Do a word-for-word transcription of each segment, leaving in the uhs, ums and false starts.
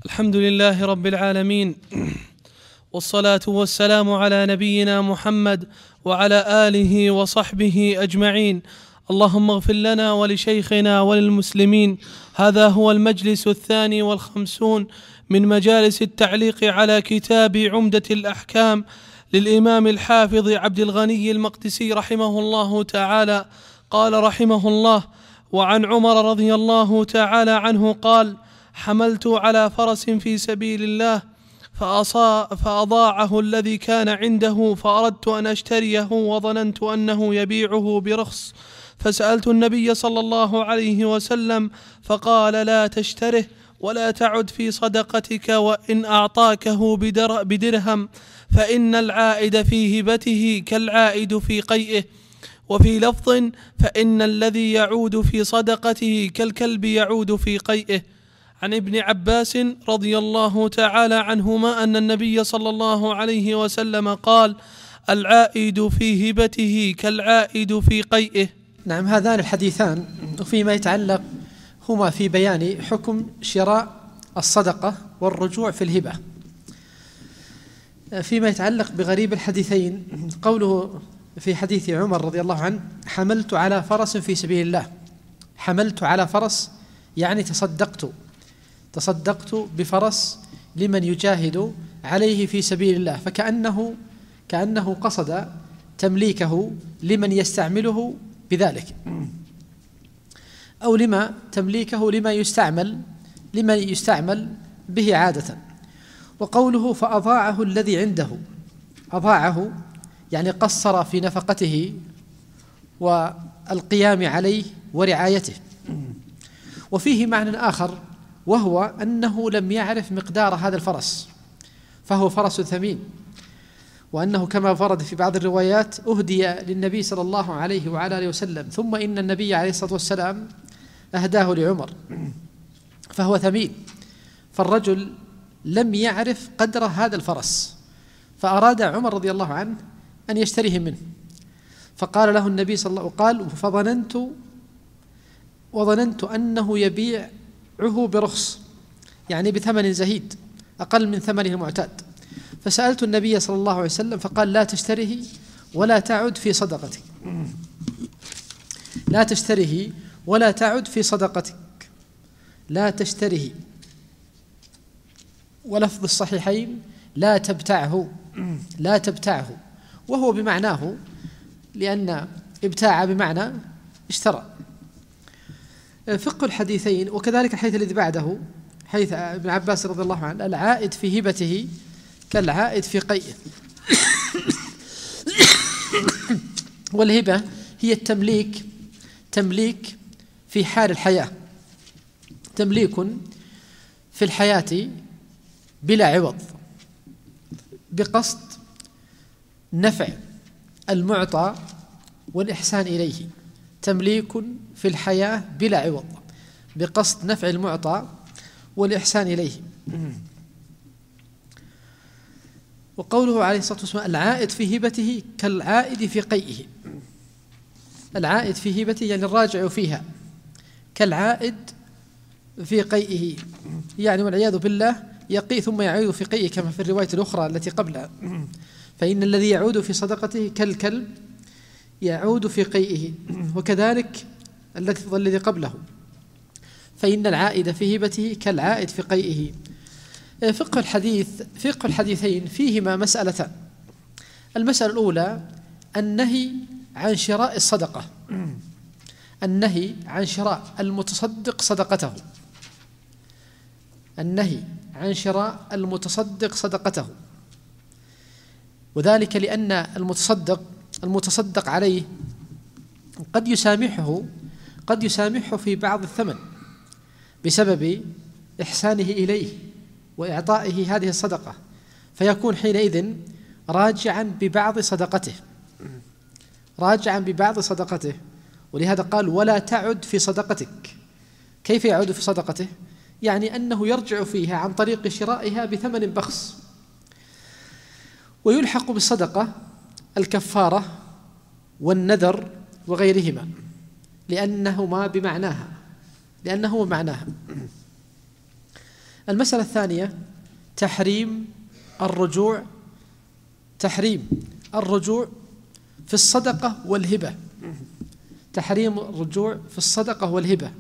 الحمد لله رب العالمين، والصلاة والسلام على نبينا محمد وعلى آله وصحبه أجمعين. اللهم اغفر لنا ولشيخنا وللمسلمين. هذا هو المجلس الثاني والخمسون من مجالس التعليق على كتاب عمدة الأحكام للإمام الحافظ عبد الغني المقدسي رحمه الله تعالى. قال رحمه الله: وعن عمر رضي الله تعالى عنه قال: حملت على فرس في سبيل الله فأضاعه الذي كان عنده، فأردت أن أشتريه وظننت أنه يبيعه برخص، فسألت النبي صلى الله عليه وسلم فقال: لا تشتره ولا تعد في صدقتك، وإن أعطاكه بدرهم فإن العائد في هبته كالعائد في قيئه. وفي لفظ: فإن الذي يعود في صدقته كالكلب يعود في قيئه. عن ابن عباس رضي الله تعالى عنهما أن النبي صلى الله عليه وسلم قال: العائد في هبته كالعائد في قيئه. نعم، هذان الحديثان وفيما يتعلق هما في بيان حكم شراء الصدقة والرجوع في الهبة. فيما يتعلق بغريب الحديثين قوله في حديث عمر رضي الله عنه: حملت على فرس في سبيل الله. حملت على فرس يعني تصدقت تصدقت بفرس لمن يجاهد عليه في سبيل الله، فكأنه كأنه قصد تمليكه لمن يستعمله بذلك، أو لما تمليكه لما يستعمل لمن يستعمل به عادة. وقوله فأضاعه الذي عنده، أضاعه يعني قصر في نفقته والقيام عليه ورعايته. وفيه معنى آخر، وهو أنه لم يعرف مقدار هذا الفرس، فهو فرس ثمين، وأنه كما ورد في بعض الروايات أهدي للنبي صلى الله عليه وعلى آله وسلم، ثم إن النبي عليه الصلاة والسلام أهداه لعمر، فهو ثمين. فالرجل لم يعرف قدر هذا الفرس، فأراد عمر رضي الله عنه أن يشتريه منه، فقال له النبي صلى الله عليه وسلم قال: فظننت وظننت أنه يبيعه برخص، يعني بثمن زهيد أقل من ثمنه المعتاد. فسألت النبي صلى الله عليه وسلم فقال: لا تشتره ولا تعد في صدقتك، لا تشتره ولا تعد في صدقتك، لا تشتره. ولفظ الصحيحين: لا تبتعه، لا تبتعه، وهو بمعناه، لأن ابتاع بمعنى اشترى. فقه الحديثين وكذلك الحديث الذي بعده حديث ابن عباس رضي الله عنه: العائد في هبته كالعائد في قيئه. والهبة هي التمليك، تمليك في حال الحياة، تمليك في الحياة بلا عوض، بقصد نفع المعطى والإحسان إليه. تمليك في الحياة بلا عوض بقصد نفع المعطى والإحسان إليه. وقوله عليه الصلاة والسلام: العائد في هبته كالعائد في قيئه. العائد في هبته يعني الراجع فيها، كالعائد في قيئه، يعني والعياذ بالله يقي ثم يعود في قيئه، كما في الرواية الأخرى التي قبلها: فإن الذي يعود في صدقته كالكلب يعود في قيئه. وكذلك الذي قبله: فإن العائد في هبته كالعائد في قيئه. فقه الحديث فقه الحديثين فيهما مسألتان. المسألة الأولى النهي عن شراء الصدقة، النهي عن شراء المتصدق صدقته، النهي عن شراء المتصدق صدقته، وذلك لأن المتصدق المتصدق عليه قد يسامحه قد يسامحه في بعض الثمن بسبب إحسانه إليه وإعطائه هذه الصدقة، فيكون حينئذ راجعا ببعض صدقته راجعا ببعض صدقته ولهذا قال: ولا تعد في صدقتك. كيف يعود في صدقته؟ يعني أنه يرجع فيها عن طريق شرائها بثمن بخس. ويلحق بالصدقة الكفارة والنذر وغيرهما، لأنهما بمعناها لأنه معناها المسألة الثانية تحريم الرجوع تحريم الرجوع في الصدقة والهبة تحريم الرجوع في الصدقة والهبة.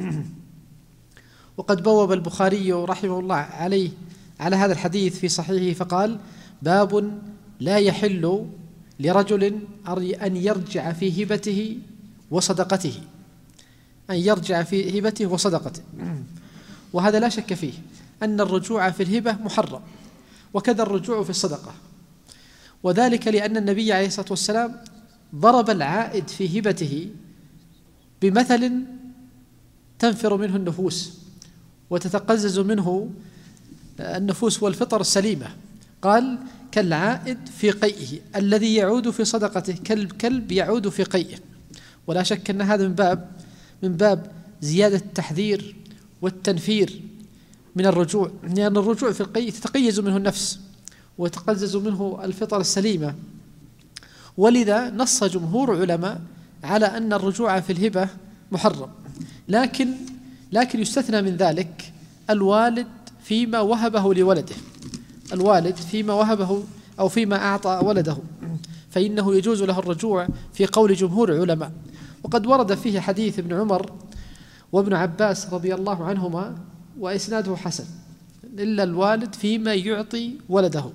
وقد بوب البخاري رحمه الله عليه على هذا الحديث في صحيحه فقال: باب لا يحل لرجل أن يرجع في هبته وصدقته أن يرجع في هبته وصدقته. وهذا لا شك فيه أن الرجوع في الهبة محرم، وكذا الرجوع في الصدقة، وذلك لأن النبي عليه الصلاة والسلام ضرب العائد في هبته بمثل تنفر منه النفوس وتتقزز منه النفوس والفطر السليمة. قال: كالعائد في قيئه الذي يعود في صدقته كالكلب يعود في قيئه. ولا شك أن هذا من باب من باب زيادة التحذير والتنفير من الرجوع، لأن الرجوع في القيء تتقيز منه النفس وتقزز منه الفطر السليمة. ولذا نص جمهور علماء على أن الرجوع في الهبة محرم، لكن لكن يستثنى من ذلك الوالد فيما وهبه لولده الوالد فيما وهبه أو فيما أعطى ولده، فإنه يجوز له الرجوع في قول جمهور علماء. وقد ورد فيه حديث ابن عمر وابن عباس رضي الله عنهما وإسناده حسن، إلا الوالد فيما يعطي ولده.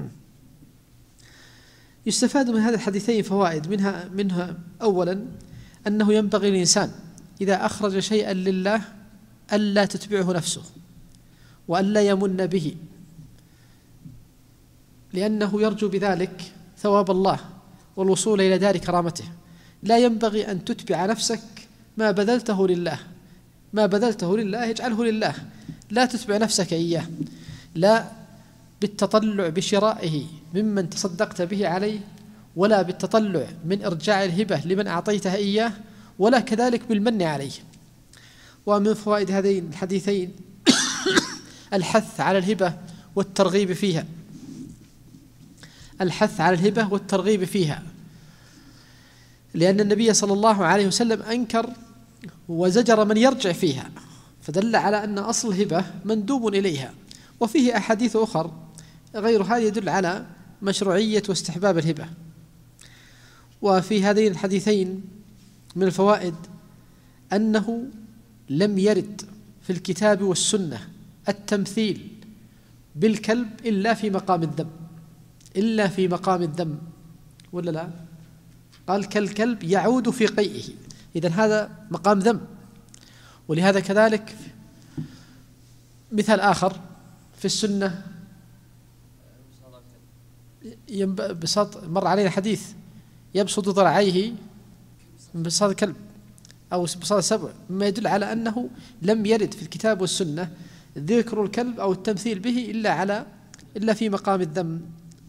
يستفاد من هذا الحديثين فوائد، منها منها أولا أنه ينبغي الإنسان إذا أخرج شيئا لله ألا تتبعه نفسه وألا يمن به، لأنه يرجو بذلك ثواب الله والوصول إلى دار كرامته. لا ينبغي أن تتبع نفسك ما بذلته لله ما بذلته لله اجعله لله، لا تتبع نفسك إياه، لا بالتطلع بشرائه ممن تصدقت به عليه، ولا بالتطلع من إرجاع الهبة لمن أعطيتها إياه، ولا كذلك بالمن عليه. ومن فوائد هذين الحديثين الحث على الهبة والترغيب فيها الحث على الهبة والترغيب فيها لأن النبي صلى الله عليه وسلم أنكر وزجر من يرجع فيها، فدل على أن أصل الهبة مندوب إليها. وفيه أحاديث أخر غير هذه يدل على مشروعية واستحباب الهبة. وفي هذين الحديثين من الفوائد أنه لم يرد في الكتاب والسنة التمثيل بالكلب إلا في مقام الذم إلا في مقام الذم ولا لا؟ قال: كالكلب يعود في قيئه، إذن هذا مقام ذم. ولهذا كذلك مثال آخر في السنة بساط، مر علينا حديث يبسط ذراعيه بساط الكلب أو بساط السبع، مما يدل على أنه لم يرد في الكتاب والسنة ذكر الكلب أو التمثيل به إلا على إلا في مقام الذم.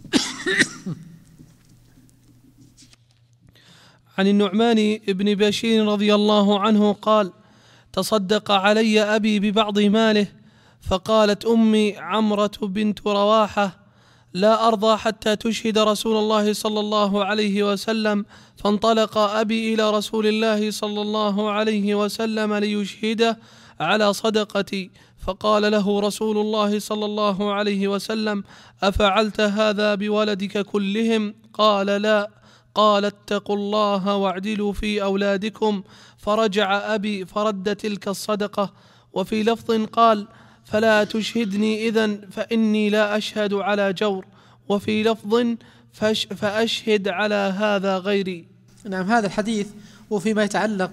عن النعمان بن بشير رضي الله عنه قال: تصدق علي أبي ببعض ماله، فقالت أمي عمرة بنت رواحة: لا أرضى حتى تشهد رسول الله صلى الله عليه وسلم. فانطلق أبي إلى رسول الله صلى الله عليه وسلم ليشهده على صدقتي، فقال له رسول الله صلى الله عليه وسلم: أفعلت هذا بولدك كلهم؟ قال: لا. قال: اتقوا الله واعدلوا في أولادكم. فرجع أبي فرد تلك الصدقة. وفي لفظ قال: فلا تشهدني إذن فإني لا أشهد على جور. وفي لفظ فأشهد على هذا غيري. نعم، هذا الحديث وفيما يتعلق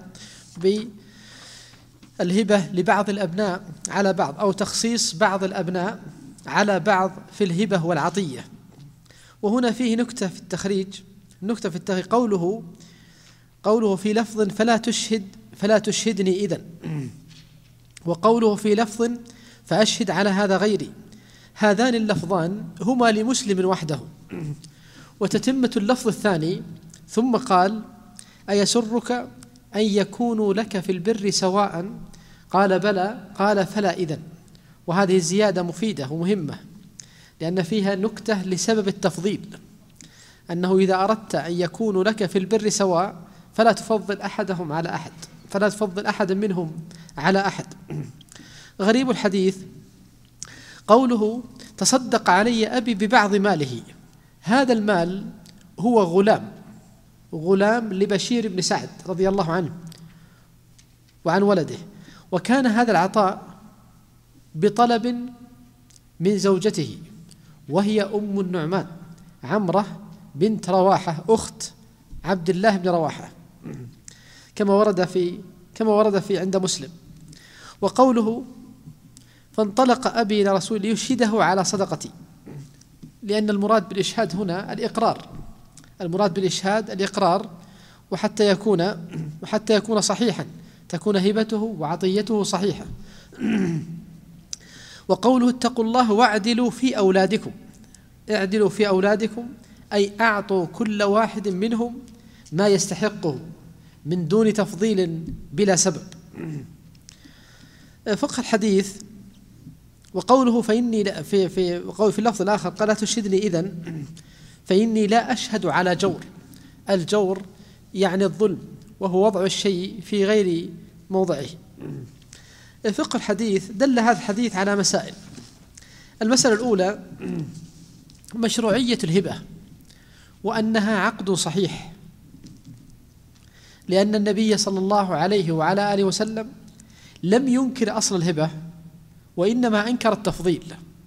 بالهبة لبعض الأبناء على بعض، أو تخصيص بعض الأبناء على بعض في الهبة والعطية. وهنا فيه نكتة في التخريج نكتة في التخريج قوله قوله في لفظ فلا تشهد فلا تشهدني إذن، وقوله في لفظ فأشهد على هذا غيري. هذان اللفظان هما لمسلم وحده. وتتمة اللفظ الثاني: ثم قال: أيسرك أن يكونوا لك في البر سواء؟ قال: بلى. قال: فلا إذن. وهذه الزيادة مفيدة ومهمة، لأن فيها نكتة لسبب التفضيل، أنه إذا أردت أن يكونوا لك في البر سواء فلا تفضل أحدهم على أحد فلا تفضل أحد منهم على أحد. غريب الحديث قوله تصدق علي أبي ببعض ماله، هذا المال هو غلام غلام لبشير بن سعد رضي الله عنه وعن ولده، وكان هذا العطاء بطلب من زوجته وهي أم النعمان عمرة بنت رواحة أخت عبد الله بن رواحة، كما ورد في كما ورد في عند مسلم. وقوله فانطلق أبي إلى رسول ليشهده على صدقتي، لأن المراد بالإشهاد هنا الإقرار، المراد بالإشهاد الإقرار، وحتى يكون وحتى يكون صحيحا، تكون هبته وعطيته صحيحة. وقوله اتقوا الله واعدلوا في أولادكم، اعدلوا في أولادكم أي أعطوا كل واحد منهم ما يستحقه من دون تفضيل بلا سبب. فقه الحديث. وقوله فإني لا في في وقول في اللفظ الآخر قال لا تشهدني إذن فإني لا أشهد على جور. الجور يعني الظلم، وهو وضع الشيء في غير موضعه. فقه الحديث دل هذا الحديث على مسائل. المسألة الأولى مشروعية الهبة، وأنها عقد صحيح، لأن النبي صلى الله عليه وعلى آله وسلم لم ينكر أصل الهبة، وإنما أنكر التفضيل.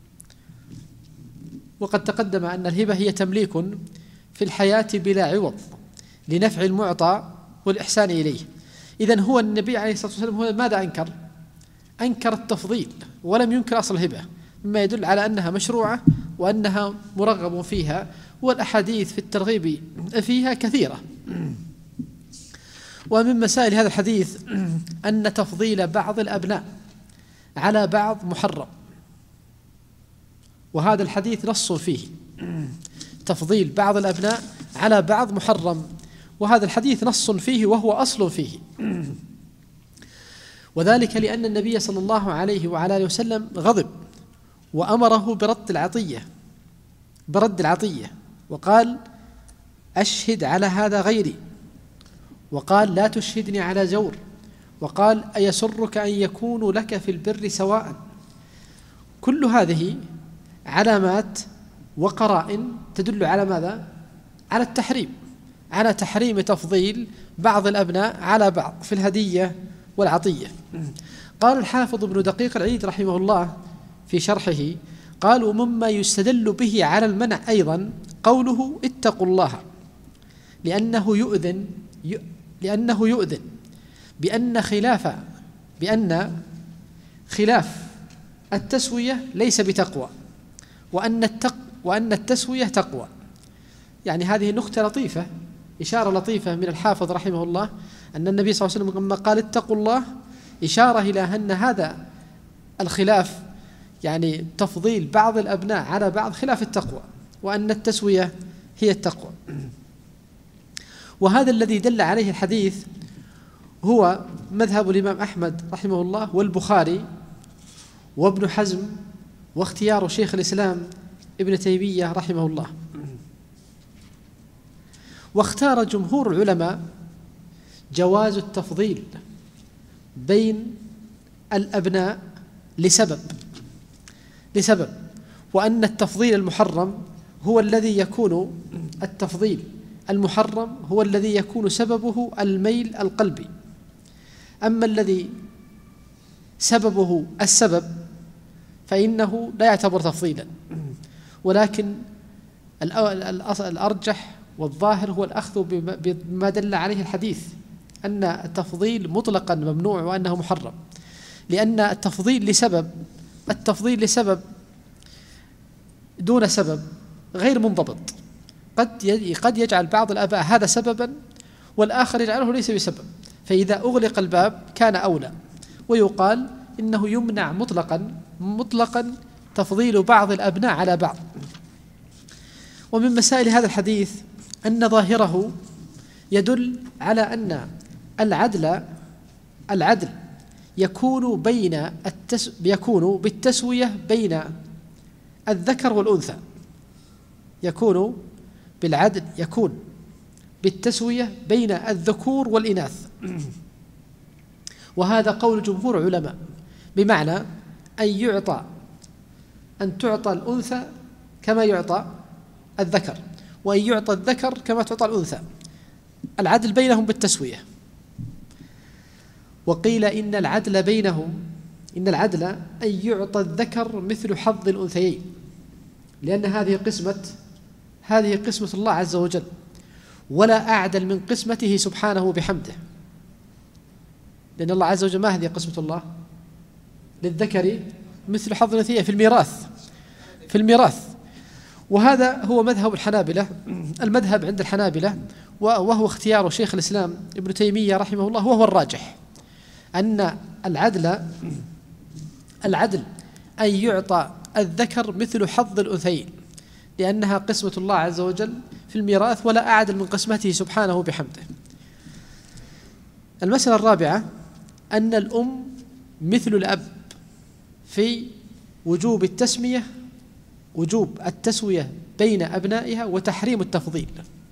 وقد تقدم أن الهبة هي تمليك في الحياة بلا عوض لنفع المعطى والإحسان إليه. إذن هو النبي عليه الصلاة والسلام هو ماذا أنكر؟ أنكر التفضيل ولم ينكر أصل الهبة، مما يدل على أنها مشروعة وأنها مرغب فيها، والأحاديث في الترغيب فيها كثيرة. ومن مسائل هذا الحديث أن تفضيل بعض الأبناء على بعض محرم، وهذا الحديث نص فيه، تفضيل بعض الأبناء على بعض محرم، وهذا الحديث نص فيه وهو أصل فيه. وذلك لأن النبي صلى الله عليه وعلى آله وسلم غضب وأمره برد العطية برد العطية وقال أشهد على هذا غيري، وقال لا تشهدني على جور، وقال أيسرك أن يكونوا لك في البر سواء. كل هذه علامات وقرائن تدل على ماذا؟ على التحريم، على تحريم تفضيل بعض الأبناء على بعض في الهدية والعطية. قال الحافظ ابن دقيق العيد رحمه الله في شرحه قال ومما يستدل به على المنع أيضا قوله اتقوا الله، لأنه يؤذن لأنه يؤذن بأن خلاف بأن خلاف التسوية ليس بتقوى، وأن التق وأن التسوية تقوى. يعني هذه نقطة لطيفة، إشارة لطيفة من الحافظ رحمه الله، أن النبي صلى الله عليه وسلم لما قال اتقوا الله إشارة إلى أن هذا الخلاف، يعني تفضيل بعض الأبناء على بعض، خلاف التقوى، وأن التسوية هي التقوى. وهذا الذي دل عليه الحديث هو مذهب الإمام أحمد رحمه الله والبخاري وابن حزم، واختيار شيخ الإسلام ابن تيمية رحمه الله. واختار جمهور العلماء جواز التفضيل بين الأبناء لسبب لسبب وأن التفضيل المحرم هو الذي يكون التفضيل المحرم هو الذي يكون سببه الميل القلبي، أما الذي سببه السبب فإنه لا يعتبر تفضيلا. ولكن الأرجح والظاهر هو الأخذ بما دل عليه الحديث، أن التفضيل مطلقا ممنوع وأنه محرم، لأن التفضيل لسبب التفضيل لسبب دون سبب غير منضبط، قد قد يجعل بعض الآباء هذا سببا والآخر يجعله ليس بسبب، فإذا أغلق الباب كان أولى. ويقال إنه يمنع مطلقا مطلقا تفضيل بعض الأبناء على بعض. ومن مسائل هذا الحديث أن ظاهره يدل على أن العدل العدل يكون بين التس يكون بالتسوية بين الذكر والأنثى، يكون بالعدل يكون بالتسوية بين الذكور والإناث. وهذا قول جمهور علماء، بمعنى أن يعطى أن تعطى الأنثى كما يعطى الذكر، وأن يعطى الذكر كما تعطى الأنثى، العدل بينهم بالتسوية. وقيل إن العدل بينهم إن العدل أن يعطى الذكر مثل حظ الأنثيين، لأن هذه قسمة هذه قسمة الله عز وجل، ولا أعدل من قسمته سبحانه بحمده، لأن الله عز وجل ما هذه قسمة الله؟ للذكر مثل حظ الأنثيين في الميراث في الميراث وهذا هو مذهب الحنابلة، المذهب عند الحنابلة وهو اختيار شيخ الإسلام ابن تيمية رحمه الله، وهو الراجح، أن العدل العدل أن يعطى الذكر مثل حظ الأنثيين، لأنها قسمة الله عز وجل في الميراث، ولا أعدل من قسمته سبحانه بحمده. المسألة الرابعة أن الأم مثل الأب في وجوب التسمية وجوب التسوية بين أبنائها وتحريم التفضيل،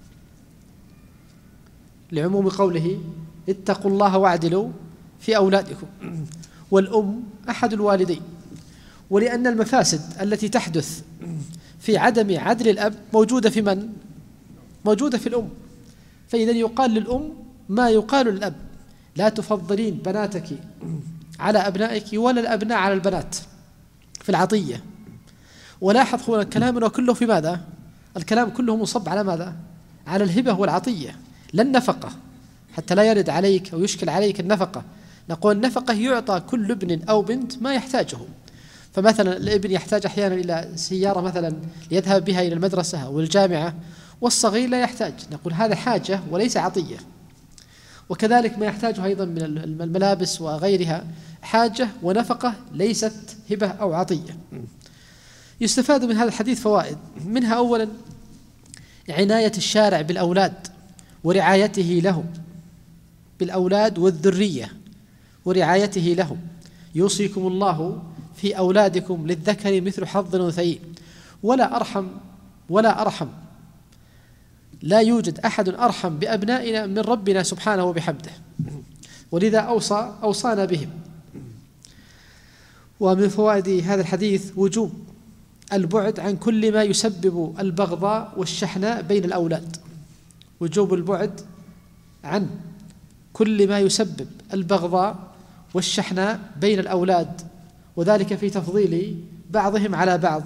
لعموم قوله اتقوا الله واعدلوا في أولادكم، والأم أحد الوالدين، ولأن المفاسد التي تحدث في عدم عدل الأب موجودة في من؟ موجودة في الأم، فإذا يقال للأم ما يقال للأب: لا تفضلين بناتك على أبنائك ولا الأبناء على البنات في العطية. ولاحظ هنا الكلام كله في ماذا؟ الكلام كله مصب على ماذا؟ على الهبة والعطية، لا النفقة، حتى لا يرد عليك أو يشكل عليك النفقة. نقول النفقة يعطى كل ابن أو بنت ما يحتاجه، فمثلا الابن يحتاج أحيانا إلى سيارة مثلا ليذهب بها إلى المدرسة أو الجامعة، والصغير لا يحتاج، نقول هذا حاجة وليس عطية. وكذلك ما يحتاجه أيضا من الملابس وغيرها حاجة ونفقة، ليست هبة أو عطية. يستفاد من هذا الحديث فوائد، منها أولا عناية الشارع بالأولاد ورعايته لهم، بالأولاد والذرية ورعايته لهم. يوصيكم الله في أولادكم للذكر مثل حظ الأنثيين. ولا أرحم ولا أرحم لا يوجد أحد أرحم بأبنائنا من ربنا سبحانه وبحمده، ولذا أوصى أوصانا بهم. ومن فوائد هذا الحديث وجوب البعد عن كل ما يسبب البغضاء والشحناء بين الأولاد، وجوب البعد عن كل ما يسبب البغضاء والشحناء بين الأولاد، وذلك في تفضيل بعضهم على بعض.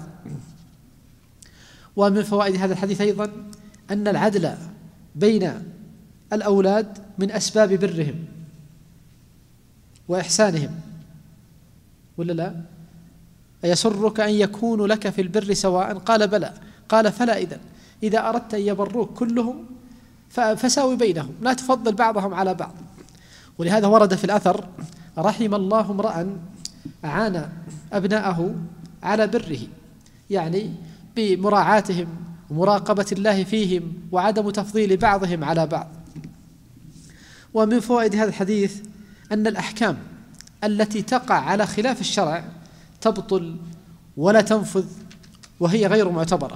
ومن فوائد هذا الحديث أيضا أن العدل بين الأولاد من أسباب برهم وإحسانهم، ولا لا؟ أيسرك أن يكونوا لك في البر سواء؟ قال بلى. قال فلا إذن إذا أردت أن يبروك كلهم فساوي بينهم، لا تفضل بعضهم على بعض. ولهذا ورد في الأثر: رحم الله امرأ أعان أبناءه على بره، يعني بمراعاتهم ومراقبة الله فيهم وعدم تفضيل بعضهم على بعض. ومن فوائد هذا الحديث أن الأحكام التي تقع على خلاف الشرع تبطل ولا تنفذ وهي غير معتبرة.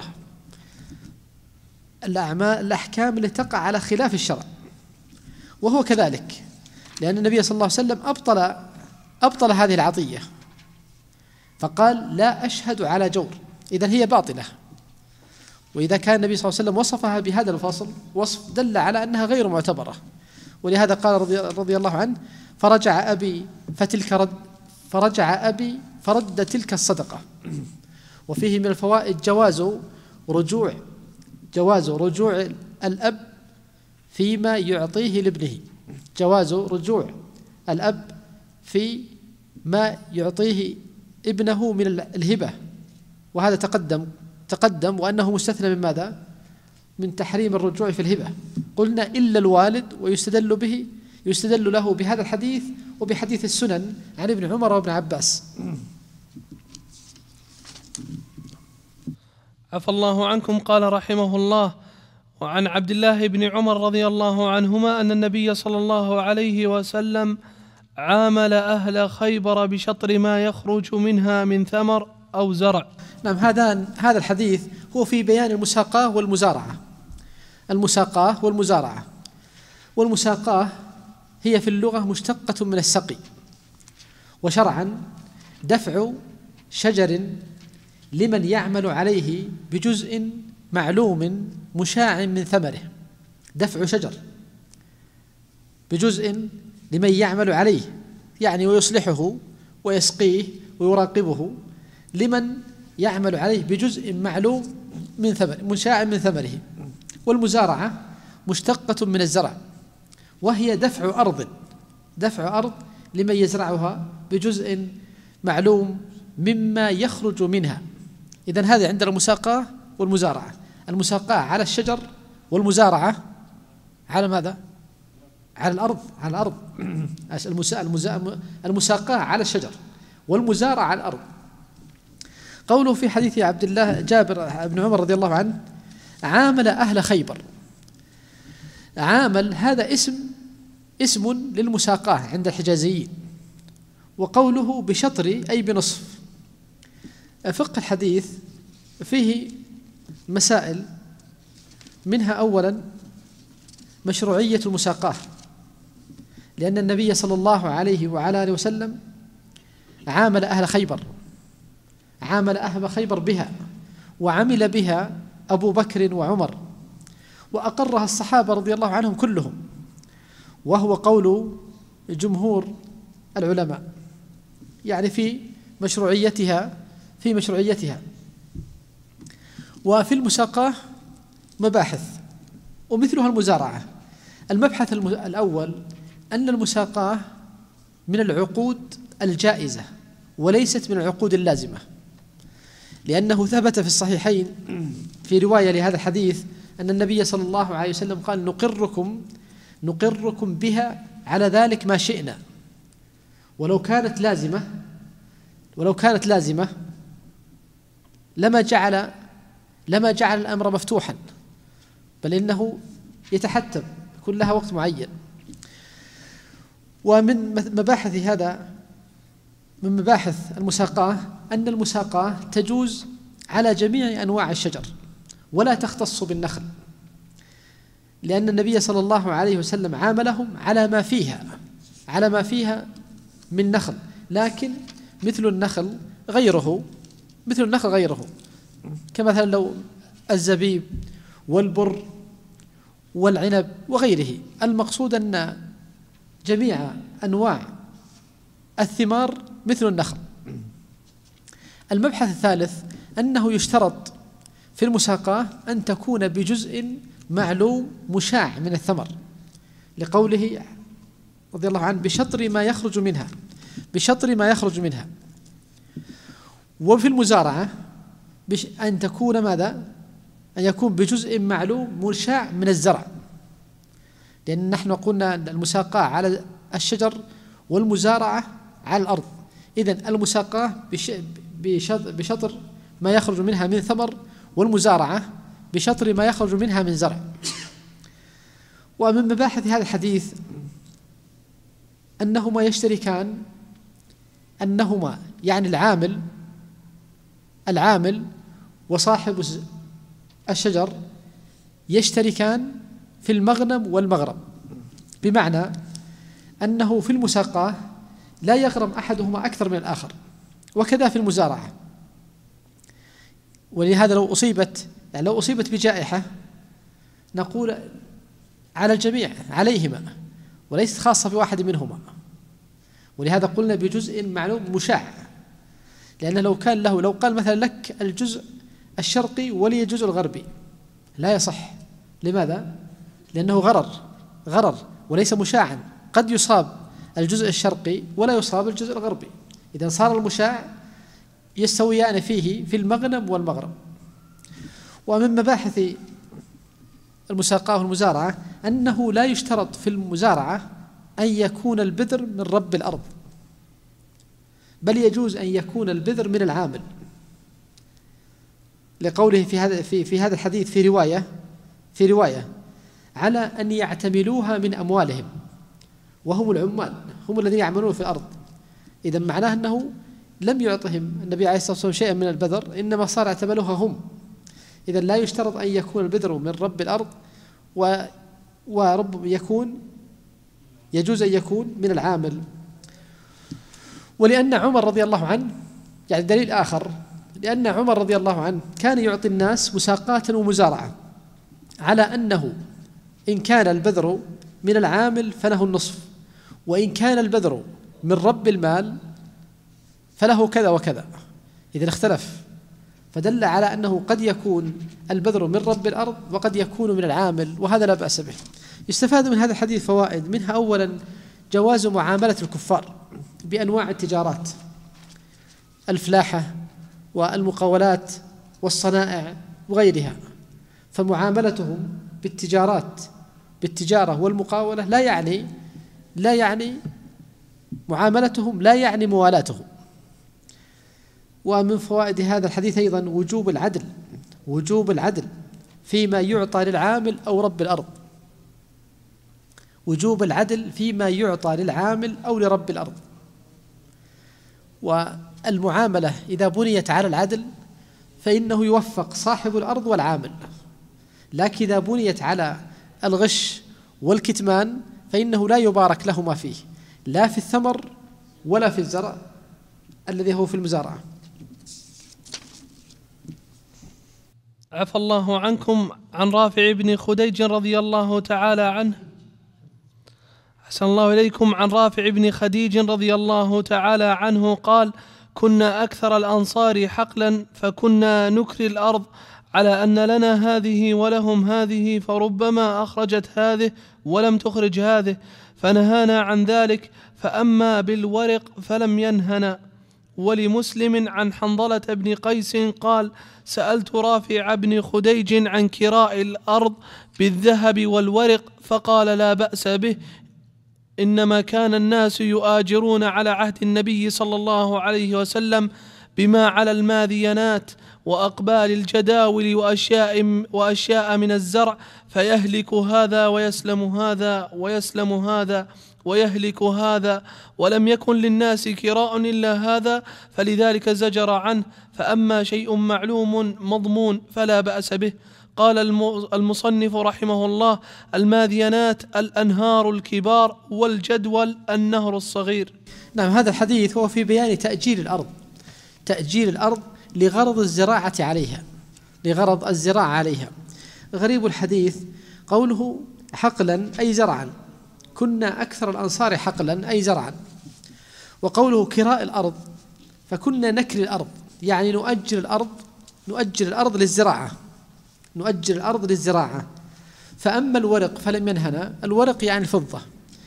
الأعمال الأحكام التي تقع على خلاف الشرع، وهو كذلك، لأن النبي صلى الله عليه وسلم أبطل أبطل هذه العطية، فقال: لا أشهد على جور، إذن هي باطلة. وإذا كان النبي صلى الله عليه وسلم وصفها بهذا الفصل وصف دل على أنها غير معتبرة. ولهذا قال رضي, رضي الله عنه: فرجع أبي فتلك رد فرجع أبي فرد تلك الصدقة. وفيه من الفوائد جواز رجوع جواز رجوع الأب فيما يعطيه لابنه، جواز رجوع الأب في ما يعطيه ابنه من الهبة، وهذا تقدم تقدم وأنه مستثنى من ماذا؟ من تحريم الرجوع في الهبة. قلنا إلا الوالد، ويستدل به يستدل له بهذا الحديث وبحديث السنن عن ابن عمر وابن عباس. عفى الله عنكم. قال رحمه الله: وعن عبد الله بن عمر رضي الله عنهما أن النبي صلى الله عليه وسلم عامل أهل خيبر بشطر ما يخرج منها من ثمر أو زرع. نعم، هذا هذا الحديث هو في بيان المساقاة والمزارعة. المساقاة والمزارعة والمساقاة هي في اللغة مشتقة من السقي، وشرعا دفع شجر لمن يعمل عليه بجزء معلوم مشاع من ثمره، دفع شجر بجزء لمن يعمل عليه، يعني ويصلحه ويسقيه ويراقبه، لمن يعمل عليه بجزء معلوم من ثمر مشاع من ثمره. والمزارعة مشتقة من الزرع، وهي دفع أرض دفع أرض لمن يزرعها بجزء معلوم مما يخرج منها. إذن هذه عندنا المساقاة والمزارعة. المساقاة على الشجر، والمزارعة على ماذا؟ على الأرض على الأرض المساقاة على الشجر والمزارعة على الأرض. قوله في حديث عبد الله جابر بن عمر رضي الله عنه: عامل أهل خيبر. عامل هذا اسم اسم للمساقاة عند الحجازيين، وقوله بشطر أي بنصف. فقه الحديث فيه مسائل، منها أولا مشروعية المساقاة، لأن النبي صلى الله عليه وعلى آله وسلم عامل أهل خيبر عامل أهل خيبر بها، وعمل بها أبو بكر وعمر، وأقرها الصحابة رضي الله عنهم كلهم، وهو قول جمهور العلماء، يعني في مشروعيتها في مشروعيتها. وفي المساقاة مباحث ومثلها المزارعة. المبحث الأول أن المساقاة من العقود الجائزة وليست من العقود اللازمة، لأنه ثبت في الصحيحين في رواية لهذا الحديث أن النبي صلى الله عليه وسلم قال: نقركم نقركم بها على ذلك ما شئنا. ولو كانت لازمة ولو كانت لازمة لما جعل لما جعل الأمر مفتوحا، بل إنه يتحتم كلها وقت معين. ومن مباحث هذا من مباحث المساقاة أن المساقاة تجوز على جميع أنواع الشجر ولا تختص بالنخل، لأن النبي صلى الله عليه وسلم عاملهم على ما فيها على ما فيها من نخل، لكن مثل النخل غيره مثل النخل غيره كمثلا لو الزبيب والبر والعنب وغيره. المقصود أن جميع أنواع الثمار مثل النخل. المبحث الثالث أنه يشترط في المساقاة أن تكون بجزء معلوم مشاع من الثمر، لقوله رضي الله عنه: بشطر ما يخرج منها بشطر ما يخرج منها. وفي المزارعة أن تكون ماذا؟ أن يكون بجزء معلوم مشاع من الزرع، لأن نحن قلنا المساقاة على الشجر والمزارعة على الأرض. إذن المساقاة بشطر ما يخرج منها من ثمر، والمزارعة بشطر ما يخرج منها من زرع. ومن مباحث هذا الحديث أنهما يشتركان أنهما يعني العامل العامل وصاحب الشجر يشتركان في المغنم والمغرم، بمعنى أنه في المساقاة لا يغرم أحدهما أكثر من الآخر، وكذا في المزارعة. ولهذا لو أصيبت يعني لو أصيبت بجائحة نقول على الجميع عليهما، وليست خاصة بواحد منهما. ولهذا قلنا بجزء معلوم مشاع، لأنه لو كان له لو قال مثلا لك الجزء الشرقي ولي الجزء الغربي لا يصح. لماذا؟ لأنه غرر غرر وليس مشاعا، قد يصاب الجزء الشرقي ولا يصاب الجزء الغربي. إذا صار المشاع يستويان فيه في المغنم والمغرب. ومن مباحث المساقاة والمزارعة أنه لا يشترط في المزارعة أن يكون البذر من رب الأرض، بل يجوز أن يكون البذر من العامل، لقوله في هذا في في هذا الحديث في رواية في رواية على أن يعتملوها من أموالهم، وهم العمال هم الذين يعملون في الأرض. إذا معناه أنه لم يعطهم النبي عليه الصلاة والسلام شيئا من البذر، إنما صار اعتملوها هم. إذا لا يشترط أن يكون البذر من رب الأرض، و ورب يكون يجوز أن يكون من العامل. ولأن عمر رضي الله عنه يعني دليل آخر لأن عمر رضي الله عنه كان يعطي الناس مساقاة ومزارعة على أنه إن كان البذر من العامل فله النصف، وإن كان البذر من رب المال فله كذا وكذا. إذا اختلف، فدل على أنه قد يكون البذر من رب الأرض وقد يكون من العامل، وهذا لا بأس به. يستفاد من هذا الحديث فوائد، منها أولا جواز معاملة الكفار بأنواع التجارات، الفلاحة والمقاولات والصنائع وغيرها، فمعاملتهم بالتجارات بالتجارة والمقاولة لا يعني لا يعني معاملتهم لا يعني موالاتهم. ومن فوائد هذا الحديث أيضا وجوب العدل وجوب العدل فيما يعطى للعامل أو رب الأرض وجوب العدل فيما يعطى للعامل أو لرب الأرض. والمعاملة إذا بنيت على العدل فإنه يوفق صاحب الأرض والعامل، لكن إذا بنيت على الغش والكتمان فإنه لا يبارك لهما فيه، لا في الثمر ولا في الزرع الذي هو في المزارعة. عفى الله عنكم. عن رافع بن خديج رضي الله تعالى عنه أحسن الله إليكم عن رافع بن خديج رضي الله تعالى عنه قال: كنا أكثر الأنصار حقلا، فكنا نكري الأرض على أن لنا هذه ولهم هذه، فربما أخرجت هذه ولم تخرج هذه، فنهانا عن ذلك، فأما بالورق فلم ينهنا. ولمسلم عن حنظلة بن قيس قال: سألت رافع بن خديج عن كراء الأرض بالذهب والورق، فقال: لا بأس به، إنما كان الناس يؤاجرون على عهد النبي صلى الله عليه وسلم بما على الماذينات وأقبال الجداول وأشياء, وأشياء من الزرع، فيهلك هذا ويسلم هذا ويسلم هذا ويهلك هذا، ولم يكن للناس كراء إلا هذا، فلذلك زجر عنه. فأما شيء معلوم مضمون فلا بأس به. قال المصنف رحمه الله: الماذينات الأنهار الكبار، والجدول النهر الصغير. نعم، هذا الحديث هو في بيان تأجير الأرض تأجير الأرض لغرض الزراعة عليها لغرض الزراعة عليها. غريب الحديث قوله حقلا أي زرعا، كنا أكثر الأنصار حقلا أي زرعا، وقوله كراء الأرض فكنا نكري الأرض، يعني نؤجر الأرض نؤجر الأرض للزراعة نؤجر الأرض للزراعة. فأما الورق فلم ينهنا، الورق يعني الفضة.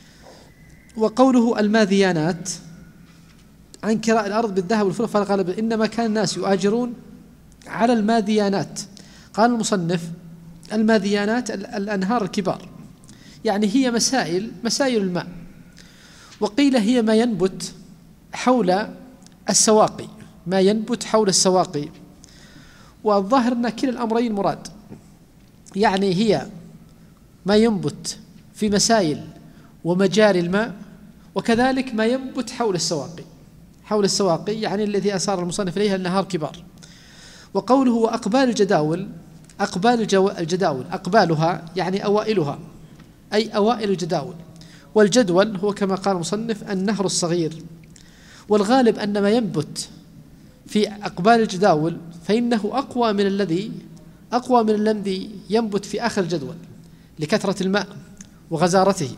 وقوله الماذيانات عن كراء الأرض بالذهب والفضة، فقال: إنما كان الناس يؤاجرون على الماذيانات. قال المصنف: الماذيانات الأنهار الكبار، يعني هي مسائل مسائل الماء. وقيل هي ما ينبت حول السواقي ما ينبت حول السواقي والظاهر أن كلا الأمرين مراد، يعني هي ما ينبت في مسائل ومجاري الماء، وكذلك ما ينبت حول السواقي حول السواقي يعني الذي أشار المصنف إليها النهار كبار. وقوله وأقبال الجداول أقبال الجداول أقبالها يعني أوائلها، أي أوائل الجداول. والجدول هو كما قال المصنف النهر الصغير. والغالب أن ما ينبت في أقبال الجداول فإنه أقوى من الذي أقوى من الذي ينبت في آخر الجدول لكثرة الماء وغزارته.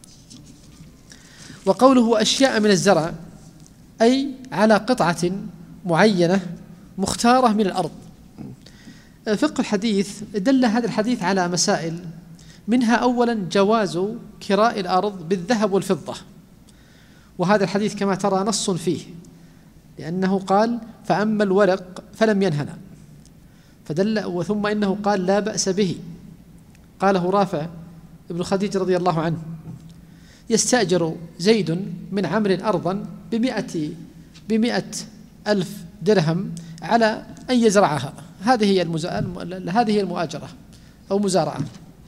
وقوله أشياء من الزرع أي على قطعة معينة مختارة من الأرض. فقه الحديث دل هذا الحديث على مسائل، منها أولا جواز كراء الأرض بالذهب والفضة، وهذا الحديث كما ترى نص فيه، لأنه قال: فأما الورق فلم ينهنا، فدل وثم إنه قال: لا بأس به، قاله رافع ابن خديج رضي الله عنه: يستأجر زيد من عمرو أرضا بمئة بمئة ألف درهم على أن يزرعها. هذه هي هذه هي المؤاجرة أو مزارعة.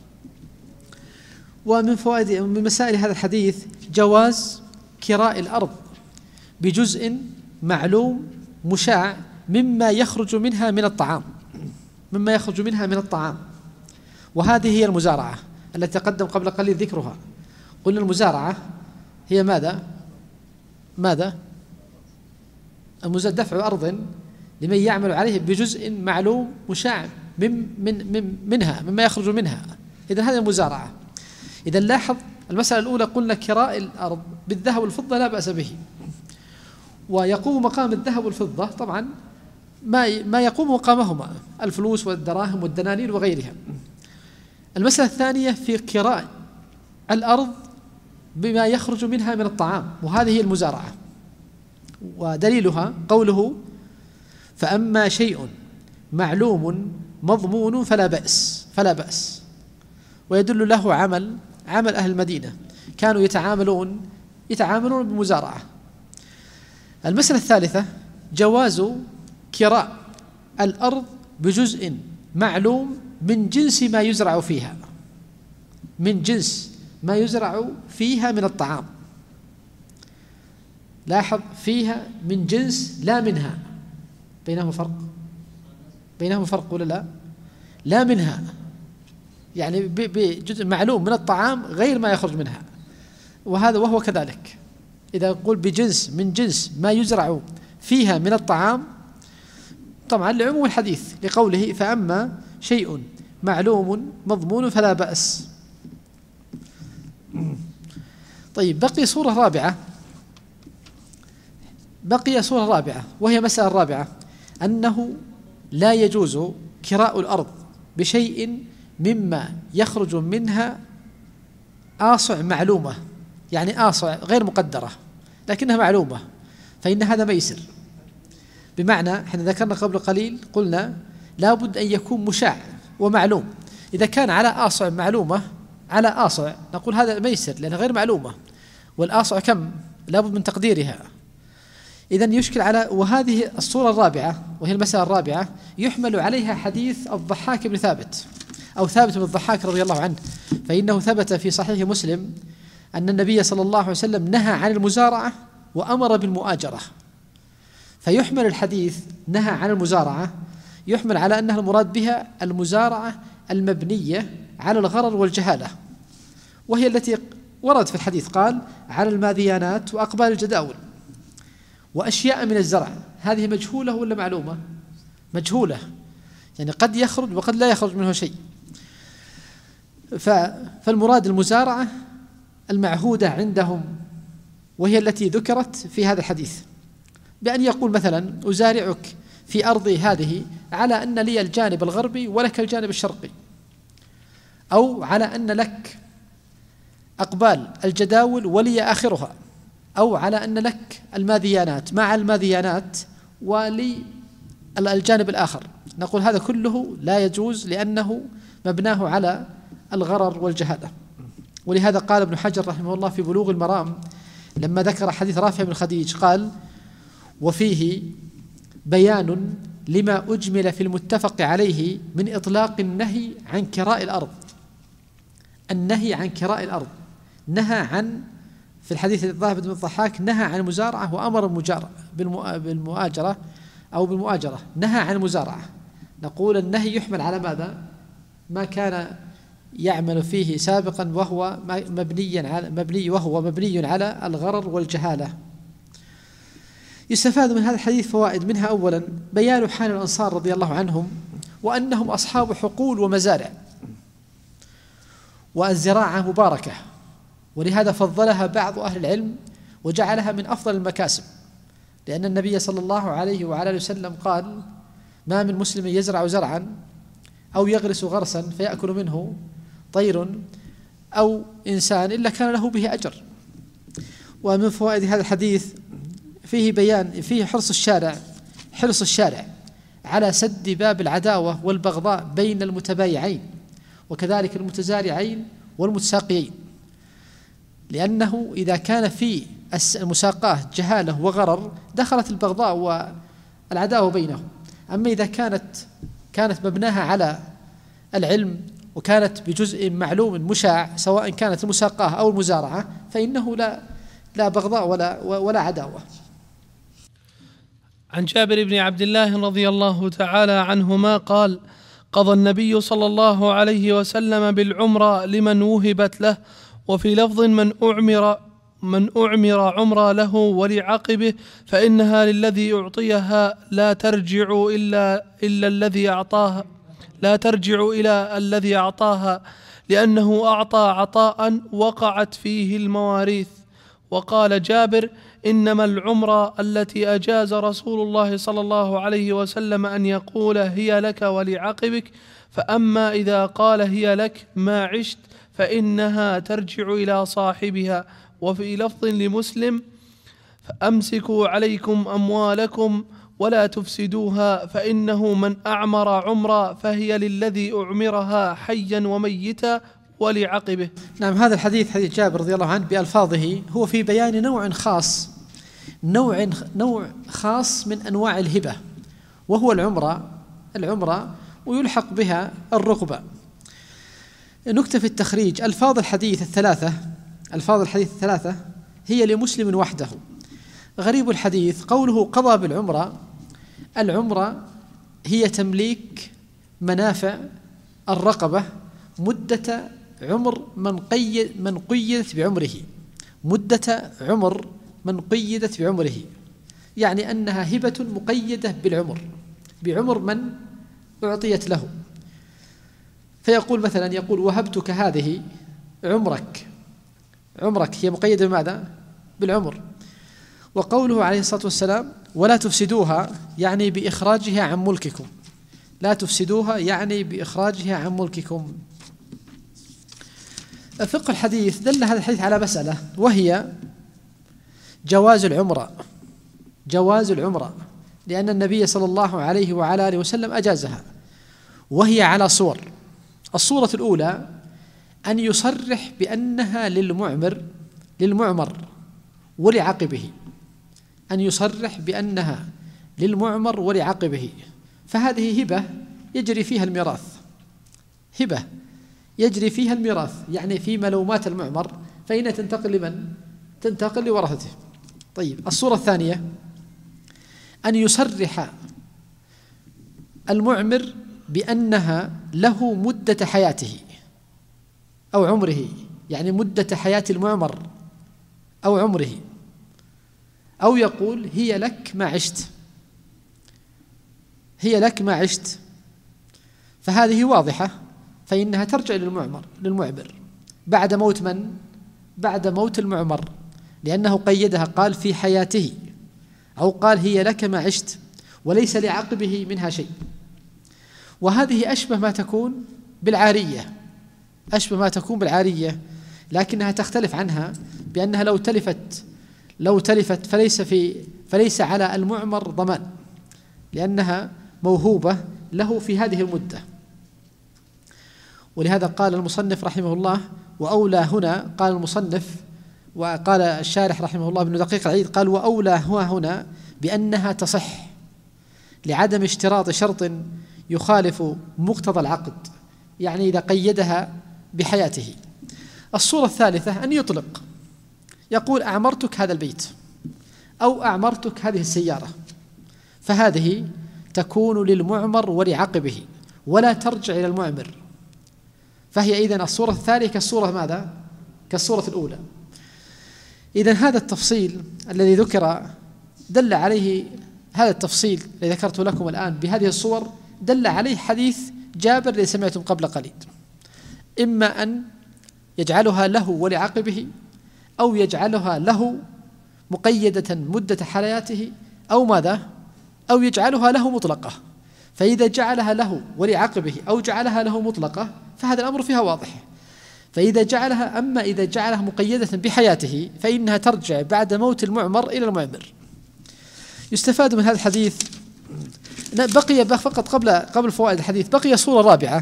ومن فوائد من مسائل هذا الحديث جواز كراء الأرض بجزء معلوم مشاع مما يخرج منها من الطعام مما يخرج منها من الطعام وهذه هي المزارعة التي تقدم قبل قليل ذكرها. قلنا المزارعة هي ماذا؟ ماذا؟ دفع أرض لمن يعمل عليه بجزء معلوم مشاع من من من منها مما يخرج منها. إذن هذه المزارعة. إذا لاحظ المسألة الأولى قلنا كراء الأرض بالذهب والفضة لا بأس به، ويقوم مقام الذهب والفضة طبعا ما ما يقوم مقامهما الفلوس والدراهم والدنانير وغيرها. المسألة الثانية في كراء الأرض بما يخرج منها من الطعام، وهذه هي المزارعة، ودليلها قوله فأما شيء معلوم مضمون فلا بأس فلا بأس ويدل له عمل عمل أهل المدينة، كانوا يتعاملون يتعاملون بالمزارعة. المسألة الثالثة جواز كراء الأرض بجزء معلوم من جنس ما يزرع فيها، من جنس ما يزرع فيها من الطعام. لاحظ فيها من جنس لا منها، بينهما فرق بينهما فرق ولا لا؟ لا منها يعني بجزء معلوم من الطعام غير ما يخرج منها، وهذا وهو كذلك. إذا قل بجنس من جنس ما يزرع فيها من الطعام طبعا لعموم الحديث لقوله فأما شيء معلوم مضمون فلا بأس. طيب بقي صورة رابعة بقي صورة رابعة وهي مسألة الرابعة أنه لا يجوز كراء الأرض بشيء مما يخرج منها آصع معلومة، يعني آصع غير مقدرة لكنها معلومة، فإن هذا ميسر. بمعنى احنا ذكرنا قبل قليل قلنا لابد أن يكون مشاع ومعلوم. إذا كان على آصع معلومة على آصع نقول هذا ميسر لأنها غير معلومة، والآصع كم لابد من تقديرها. إذن يشكل على، وهذه الصورة الرابعة وهي المسألة الرابعة يحمل عليها حديث الضحاك بن ثابت أو ثابت بن الضحاك رضي الله عنه، فإنه ثبت في صحيح مسلم أن النبي صلى الله عليه وسلم نهى عن المزارعة وأمر بالمؤاجرة. فيحمل الحديث نهى عن المزارعة يحمل على أنها المراد بها المزارعة المبنية على الغرر والجهالة، وهي التي ورد في الحديث قال على الماذيانات وأقبال الجداول وأشياء من الزرع. هذه مجهولة ولا معلومة؟ مجهولة، يعني قد يخرج وقد لا يخرج منه شيء. فالمراد المزارعة المعهودة عندهم، وهي التي ذكرت في هذا الحديث، بأن يقول مثلا أزارعك في أرضي هذه على أن لي الجانب الغربي ولك الجانب الشرقي، أو على أن لك أقبال الجداول ولي آخرها، أو على أن لك الماذيانات مع الماذيانات ولي الجانب الآخر. نقول هذا كله لا يجوز لأنه مبناه على الغرر والجهالة. ولهذا قال ابن حجر رحمه الله في بلوغ المرام لما ذكر حديث رافع بن خديج قال وفيه بيان لما أجمل في المتفق عليه من إطلاق النهي عن كراء الأرض. النهي عن كراء الأرض نهى عن، في الحديث الضابط بن الضحاك نهى عن المزارعة وأمر بالمؤاجرة أو بالمؤاجرة، نهى عن المزارعة. نقول النهي يحمل على ماذا؟ ما كان يعمل فيه سابقا وهو مبني على مبني وهو مبني على الغرر والجهالة. يستفاد من هذا الحديث فوائد، منها أولا بيان حال الأنصار رضي الله عنهم وأنهم أصحاب حقول ومزارع، والزراعة مباركة، ولهذا فضلها بعض أهل العلم وجعلها من أفضل المكاسب، لأن النبي صلى الله عليه وعلى آله وسلم قال ما من مسلم يزرع زرعا أو يغرس غرسا فيأكل منه طير أو إنسان إلا كان له به أجر. ومن فوائد هذا الحديث فيه بيان فيه حرص الشارع حرص الشارع على سد باب العداوة والبغضاء بين المتبايعين وكذلك المتزارعين والمتساقيين، لأنه إذا كان في المساقاة جهالة وغرر دخلت البغضاء والعداوة بينهم. أما إذا كانت كانت مبناها على العلم وكانت بجزء معلوم مشاع سواء كانت المساقاة أو المزارعة فإنه لا لا بغضاء ولا ولا عداوة. عن جابر بن عبد الله رضي الله تعالى عنهما قال قضى النبي صلى الله عليه وسلم بالعمرة لمن وهبت له، وفي لفظ من أعمر من أعمر عمرة له ولعقبه فإنها للذي أعطيها لا ترجع إلا إلا الذي أعطاها لا ترجع إلى الذي أعطاها لأنه أعطى عطاء وقعت فيه المواريث. وقال جابر: إنما العمرة التي أجاز رسول الله صلى الله عليه وسلم أن يقول هي لك ولعقبك، فأما إذا قال هي لك ما عشت فإنها ترجع إلى صاحبها. وفي لفظ لمسلم: فأمسكوا عليكم أموالكم ولا تفسدوها فإنه من أعمر عمرا فهي للذي أعمرها حيا وميتا ولعقبه. نعم، هذا الحديث حديث جابر رضي الله عنه بألفاظه هو في بيان نوع خاص نوع نوع خاص من أنواع الهبة، وهو العمرة العمرة ويلحق بها الرقبة. نكتة في التخريج: ألفاظ الحديث الثلاثة ألفاظ الحديث الثلاثة هي لمسلم وحده. غريب الحديث قوله قضى بالعمرة. العمرة هي تمليك منافع الرقبة مدة عمر من قيد من قيدت بعمره مدة عمر من قيدت بعمره، يعني أنها هبة مقيدة بالعمر بعمر من أعطيت له. فيقول مثلا يقول وهبتك هذه عمرك عمرك هي مقيدة بماذا؟ بالعمر. وقوله عليه الصلاة والسلام ولا تفسدوها يعني بإخراجها عن ملككم لا تفسدوها يعني بإخراجها عن ملككم. فقه الحديث دل هذا الحديث على مسألة، وهي جواز العمرة جواز العمرة لأن النبي صلى الله عليه وعلى آله وسلم أجازها، وهي على صور. الصورة الأولى أن يصرح بأنها للمعمر للمعمر ولعقبه أن يصرح بأنها للمعمر ولعقبه، فهذه هبة يجري فيها الميراث هبة يجري فيها الميراث يعني فيما لو مات المعمر فإن تنتقل لمن؟ تنتقل لورثته. طيب، الصورة الثانية أن يصرح المعمر بأنها له مدة حياته أو عمره، يعني مدة حياة المعمر أو عمره، أو يقول هي لك ما عشت هي لك ما عشت فهذه واضحة، فإنها ترجع للمعمر للمعمر بعد موت من؟ بعد موت المعمر، لأنه قيدها قال في حياته، أو قال هي لك ما عشت وليس لعقبه منها شيء. وهذه أشبه ما تكون بالعارية أشبه ما تكون بالعارية لكنها تختلف عنها بأنها لو تلفت لو تلفت فليس في فليس على المعمر ضمان، لأنها موهوبة له في هذه المدة. ولهذا قال المصنف رحمه الله وأولى هنا قال المصنف وقال الشارح رحمه الله ابن دقيق العيد قال وأولى هو هنا بأنها تصح لعدم اشتراط شرط يخالف مقتضى العقد، يعني إذا قيدها بحياته. الصورة الثالثة أن يطلق يقول أعمرتك هذا البيت أو أعمرتك هذه السيارة، فهذه تكون للمعمر ولعقبه ولا ترجع إلى المعمر، فهي إذن الصورة الثانية كالصورة ماذا؟ كالصورة الأولى. إذن هذا التفصيل الذي ذكر دل عليه هذا التفصيل الذي ذكرته لكم الآن بهذه الصور دل عليه حديث جابر الذي سمعتم قبل قليل، إما أن يجعلها له ولعقبه أو يجعلها له مقيدة مدة حياته أو ماذا؟ أو يجعلها له مطلقة. فإذا جعلها له ولعقبه أو جعلها له مطلقة فهذا الأمر فيها واضح. فإذا جعلها أما إذا جعلها مقيدة بحياته فإنها ترجع بعد موت المعمر إلى المعمر. يستفاد من هذا الحديث بقي فقط قبل قبل فوائد الحديث بقي صورة رابعة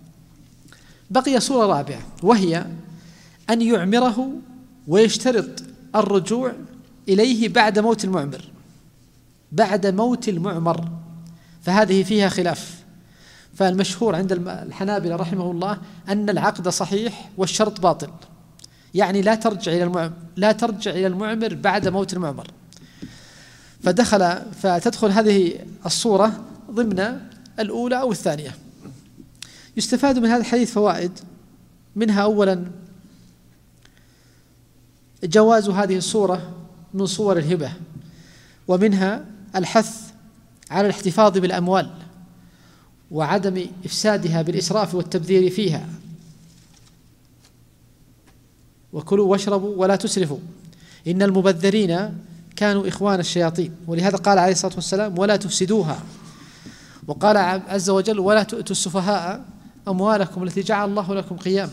بقي صورة رابعة وهي أن يعمره ويشترط الرجوع إليه بعد موت المعمر بعد موت المعمر فهذه فيها خلاف. فالمشهور عند الحنابلة رحمه الله أن العقد صحيح والشرط باطل، يعني لا ترجع إلى المعمر لا ترجع إلى المعمر بعد موت المعمر. فدخل فتدخل هذه الصورة ضمن الأولى أو الثانية. يستفاد من هذا الحديث فوائد، منها أولا جواز هذه الصورة من صور الهبة، ومنها الحث على الاحتفاظ بالأموال وعدم إفسادها بالإسراف والتبذير فيها، وكلوا واشربوا ولا تسرفوا إن المبذرين كانوا إخوان الشياطين، ولهذا قال عليه الصلاة والسلام ولا تفسدوها، وقال عز وجل ولا تؤتوا السفهاء أموالكم التي جعل الله لكم قياما.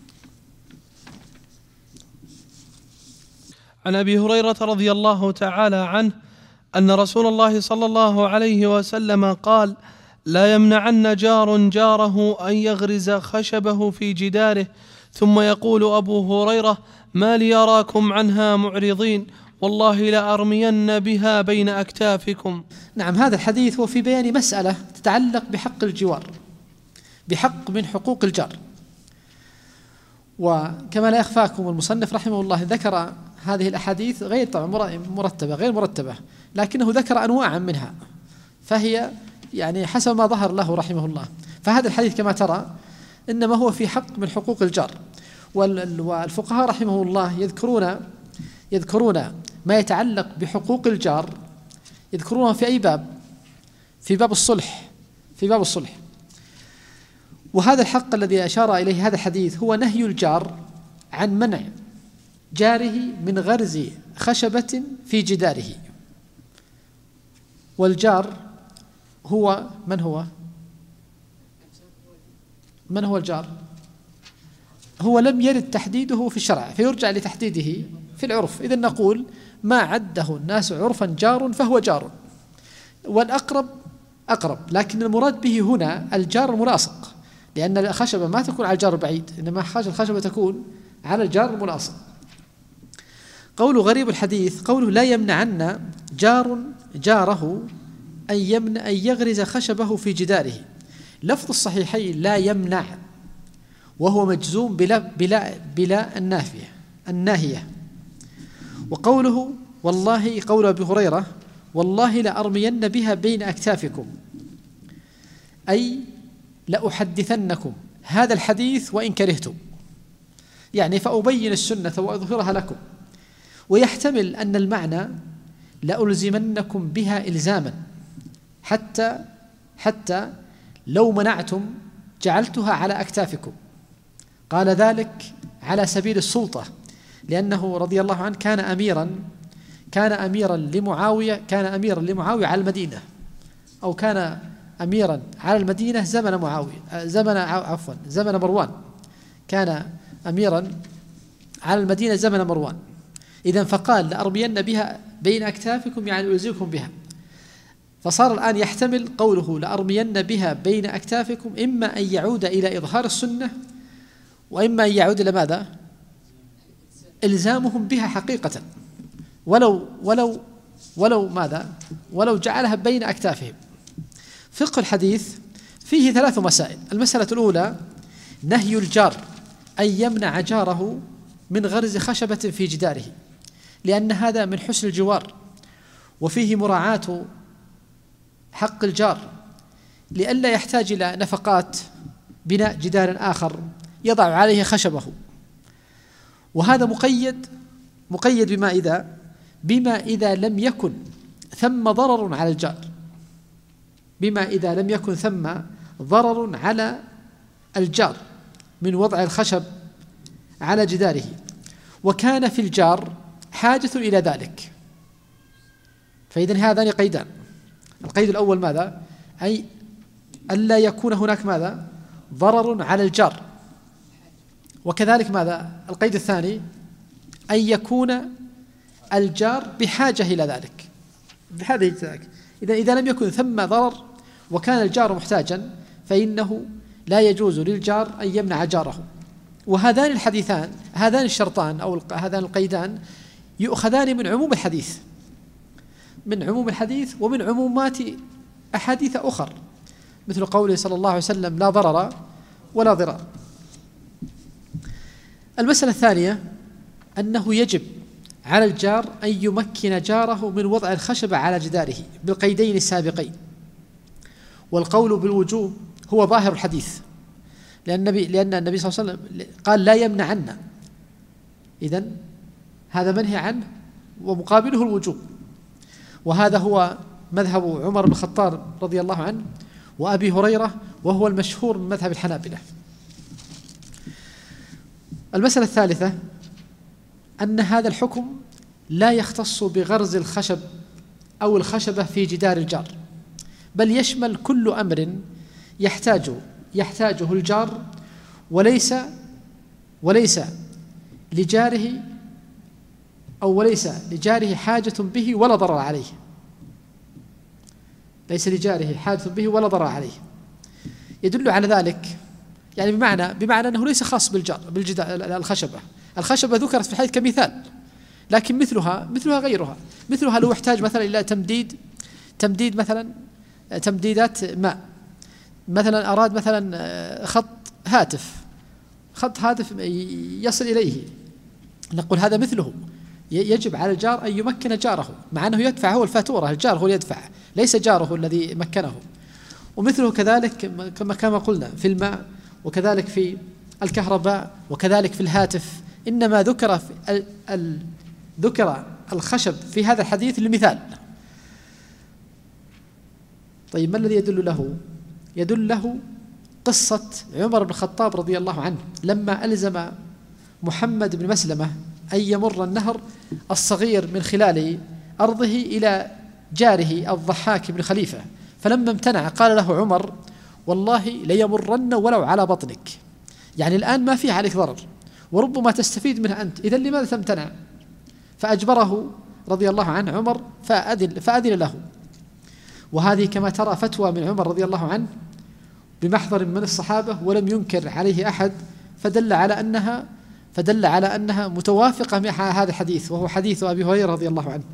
عن أبي هريرة رضي الله تعالى عنه أن رسول الله صلى الله عليه وسلم قال لا يمنعن جار جاره أن يغرز خشبه في جداره ثم يقول أبو هريرة ما لي أراكم عنها معرضين والله لأرمين بها بين أكتافكم. نعم، هذا الحديث هو في بيان مسألة تتعلق بحق الجوار، بحق من حقوق الجار. وكما لا يخفاكم المصنف رحمه الله ذكر هذه الأحاديث غير طبعا مرتبة غير مرتبة، لكنه ذكر أنواعا منها، فهي يعني حسب ما ظهر له رحمه الله. فهذا الحديث كما ترى إنما هو في حق من حقوق الجار، والفقهاء رحمه الله يذكرون يذكرون ما يتعلق بحقوق الجار، يذكرونه في أي باب؟ في باب الصلح، في باب الصلح. وهذا الحق الذي أشار إليه هذا الحديث هو نهي الجار عن منع جاره من غرز خشبة في جداره. والجار هو من هو؟ من هو الجار؟ هو لم يرد تحديده في الشرع فيرجع لتحديده في العرف. إذن نقول ما عده الناس عرفا جار فهو جار، والأقرب أقرب، لكن المراد به هنا الجار الملاصق، لأن الخشبة ما تكون على الجار البعيد، إنما الخشبة تكون على الجار الملاصق. قول غريب الحديث قوله لا يمنعن جار جاره أن يمنع أن يغرز خشبه في جداره. لفظ الصحيحين لا يمنع، وهو مجزوم بلا بلا بلا النافية الناهية. وقوله والله قول أبي هريرة والله لأرمين بها بين أكتافكم، أي لأحدثنكم هذا الحديث وإن كرهتم، يعني فأبين السنة وأظهرها لكم. ويحتمل أن المعنى لألزمنكم بها إلزاما حتى حتى لو منعتم جعلتها على أكتافكم. قال ذلك على سبيل السلطة، لأنه رضي الله عنه كان أميرا كان أميرا لمعاوية كان أميرا لمعاوية على المدينة، أو كان أميرا على المدينة زمن معاوية زمن عفوا زمن مروان، كان أميرا على المدينة زمن مروان. إذن فقال لأرمين بها بين أكتافكم، يعني ألزمكم بها. فصار الآن يحتمل قوله لأرمين بها بين أكتافكم إما أن يعود إلى إظهار السنة، وإما أن يعود إلى ماذا؟ إلزامهم بها حقيقة، ولو ولو ولو ماذا؟ ولو جعلها بين أكتافهم. فقه الحديث فيه ثلاث مسائل. المسألة الأولى نهي الجار أن يمنع جاره من غرز خشبة في جداره، لأن هذا من حسن الجوار، وفيه مراعاة حق الجار لئلا يحتاج إلى نفقات بناء جدار آخر يضع عليه خشبه. وهذا مقيد مقيد بما إذا بما إذا لم يكن ثم ضرر على الجار، بما إذا لم يكن ثم ضرر على الجار من وضع الخشب على جداره، وكان في الجار حاجة إلى ذلك. فإذن هذان قيدان. القيد الأول ماذا؟ أي ألا يكون هناك ماذا؟ ضرر على الجار. وكذلك ماذا؟ القيد الثاني أن يكون الجار بحاجة إلى ذلك، بحاجة إلى ذلك. إذا إذا لم يكن ثم ضرر وكان الجار محتاجا فإنه لا يجوز للجار أن يمنع جاره. وهذان الحديثان هذان الشرطان أو هذان القيدان يؤخذان من عموم الحديث، من عموم الحديث ومن عمومات أحاديث أخر، مثل قوله صلى الله عليه وسلم لا ضرر ولا ضرار. المسألة الثانية أنه يجب على الجار أن يمكن جاره من وضع الخشبة على جداره بالقيدين السابقين. والقول بالوجوب هو ظاهر الحديث، لأن النبي, لأن النبي صلى الله عليه وسلم قال لا يمنعن. إذن هذا منهي عنه ومقابله الوجوب. وهذا هو مذهب عمر بن الخطاب رضي الله عنه وأبي هريرة، وهو المشهور من مذهب الحنابلة. المسألة الثالثة أن هذا الحكم لا يختص بغرز الخشب أو الخشبة في جدار الجار، بل يشمل كل أمر يحتاج يحتاجه الجار وليس وليس لجاره أو وليس لجاره حاجة به ولا ضرر عليه، ليس لجاره حاجة به ولا ضرر عليه. يدل على ذلك يعني بمعنى بمعنى أنه ليس خاص بالجار بالجدار. الخشبة الخشبة ذكرت في الحديث كمثال، لكن مثلها مثلها غيرها. مثلها لو يحتاج مثلا إلى تمديد تمديد مثلا تمديدات ماء، مثلا أراد مثلا خط هاتف خط هاتف يصل إليه، نقول هذا مثله. يجب على الجار أن يمكن جاره، مع أنه يدفع هو الفاتورة، الجار هو اللي يدفع ليس جاره الذي مكنه. ومثله كذلك كما كما قلنا في الماء، وكذلك في الكهرباء، وكذلك في الهاتف. إنما ذكر في ال ذكر الخشب في هذا الحديث للمثال. طيب ما الذي يدل له؟ يدل له قصة عمر بن الخطاب رضي الله عنه لما ألزم محمد بن مسلمة أن يمر النهر الصغير من خلال أرضه إلى جاره الضحاك بن خليفة، فلما امتنع قال له عمر: والله ليمرن ولو على بطنك، يعني الآن ما فيه عليك ضرر وربما تستفيد منه أنت، إذن لماذا تمتنع؟ فأجبره رضي الله عنه عمر فأذن, فأذن له. وهذه كما ترى فتوى من عمر رضي الله عنه بمحضر من الصحابة ولم ينكر عليه أحد، فدل على أنها فدل على أنها متوافقة مع هذا الحديث، وهو حديث أبي هريرة رضي الله عنه.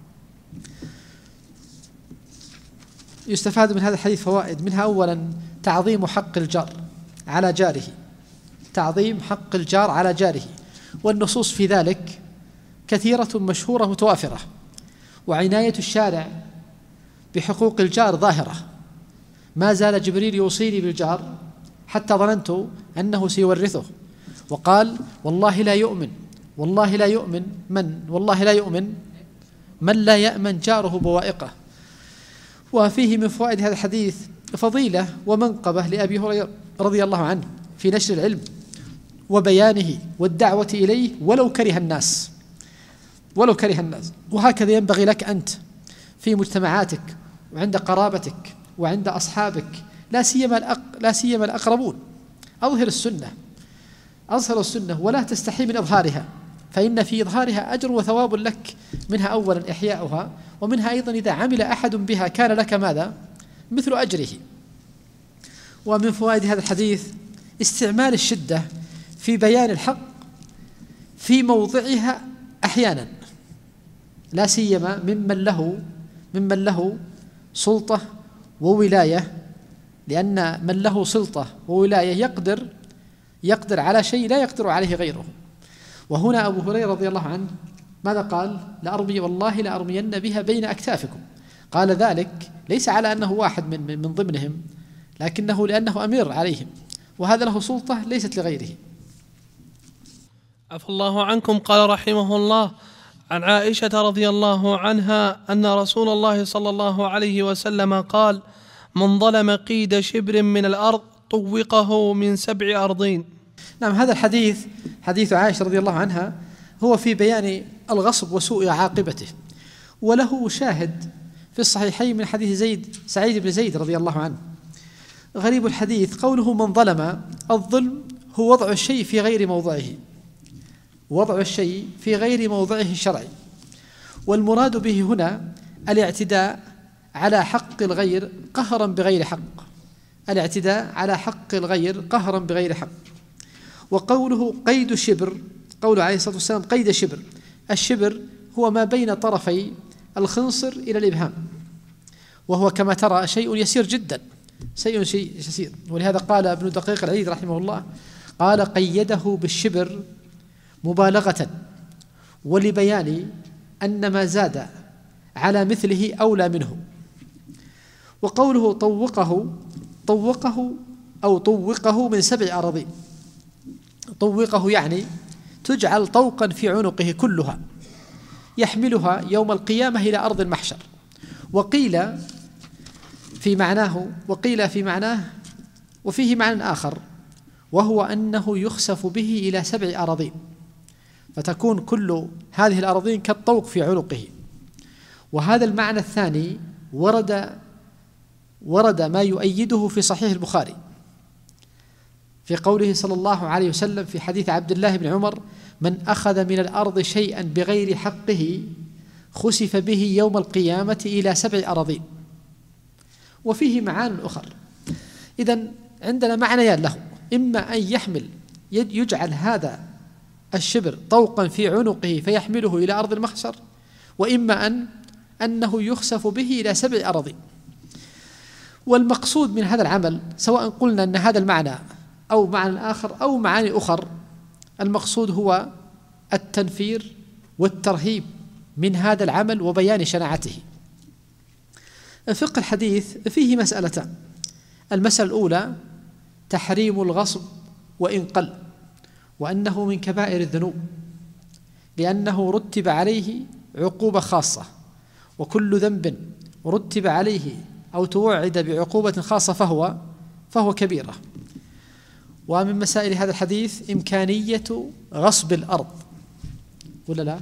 يستفاد من هذا الحديث فوائد، منها أولا تعظيم حق الجار على جاره، تعظيم حق الجار على جاره، والنصوص في ذلك كثيرة مشهورة متوافرة. وعناية الشارع بحقوق الجار ظاهرة، ما زال جبريل يوصيني بالجار حتى ظننت أنه سيورثه، وقال: والله لا يؤمن والله لا يؤمن من والله لا يؤمن من لا يأمن جاره بوائقه. وفيه من فوائد هذا الحديث فضيلة ومنقبة لأبي هريرة رضي الله عنه في نشر العلم وبيانه والدعوة إليه ولو كره الناس ولو كره الناس وهكذا ينبغي لك أنت في مجتمعاتك وعند قرابتك وعند أصحابك، لا سيما الأق... لا سيما الأقربون. أظهر السنة أظهر السنة ولا تستحي من إظهارها، فإن في إظهارها أجر وثواب لك، منها أولا إحياؤها، ومنها أيضا إذا عمل أحد بها كان لك ماذا؟ مثل أجره. ومن فوائد هذا الحديث استعمال الشدة في بيان الحق في موضعها أحيانا، لا سيما ممن له ممن له سلطة وولاية، لأن من له سلطة وولاية يقدر يقدر على شيء لا يقدر عليه غيره. وهنا أبو هريرة رضي الله عنه ماذا قال؟ لأرمي والله لأرمين بها بين أكتافكم. قال ذلك ليس على أنه واحد من من ضمنهم، لكنه لأنه أمير عليهم، وهذا له سلطة ليست لغيره. عفى الله عنكم. قال رحمه الله: عن عائشة رضي الله عنها أن رسول الله صلى الله عليه وسلم قال: من ظلم قيد شبر من الأرض طوقه من سبع أرضين. نعم، هذا الحديث حديث عائشة رضي الله عنها هو في بيان الغصب وسوء عاقبته، وله شاهد في الصحيحين من حديث زيد سعيد بن زيد رضي الله عنه. غريب الحديث قوله من ظلم، الظلم هو وضع الشيء في غير موضعه، وضع الشيء في غير موضعه الشرعي، والمراد به هنا الاعتداء على حق الغير قهرا بغير حق، الاعتداء على حق الغير قهرا بغير حق. وقوله قيد شبر، قول عليه الصلاة والسلام قيد شبر، الشبر هو ما بين طرفي الخنصر إلى الإبهام، وهو كما ترى شيء يسير جدا، شيء شيء يسير. ولهذا قال ابن دقيق العيد رحمه الله قال: قيده بالشبر مبالغة ولبيان أن ما زاد على مثله أولى منه. وقوله طوقه، طوقه أو طوقه من سبع أراضين، طوقه يعني تجعل طوقا في عنقه كلها يحملها يوم القيامة إلى أرض المحشر. وقيل في معناه وقيل في معناه وفيه معنى آخر، وهو أنه يخسف به إلى سبع أراضين، فتكون كل هذه الأراضين كالطوق في عنقه. وهذا المعنى الثاني ورد ورد ما يؤيده في صحيح البخاري في قوله صلى الله عليه وسلم في حديث عبد الله بن عمر: من أخذ من الأرض شيئا بغير حقه خسف به يوم القيامة إلى سبع أراضين. وفيه معان أخر. إذن عندنا معنيان له: إما أن يحمل يجعل هذا الشبر طوقا في عنقه فيحمله إلى أرض المحشر، وإما أن أنه يخسف به إلى سبع أراضين. والمقصود من هذا العمل، سواء قلنا أن هذا المعنى أو معنى آخر أو معاني أخر، المقصود هو التنفير والترهيب من هذا العمل وبيان شناعته. فقه الحديث فيه مسألتان: المسألة الأولى تحريم الغصب وإن قل، وأنه من كبائر الذنوب لأنه رتب عليه عقوبة خاصة، وكل ذنب رتب عليه أو توعد بعقوبة خاصة فهو فهو كبيرة. ومن مسائل هذا الحديث إمكانية غصب الأرض، ولا لا؟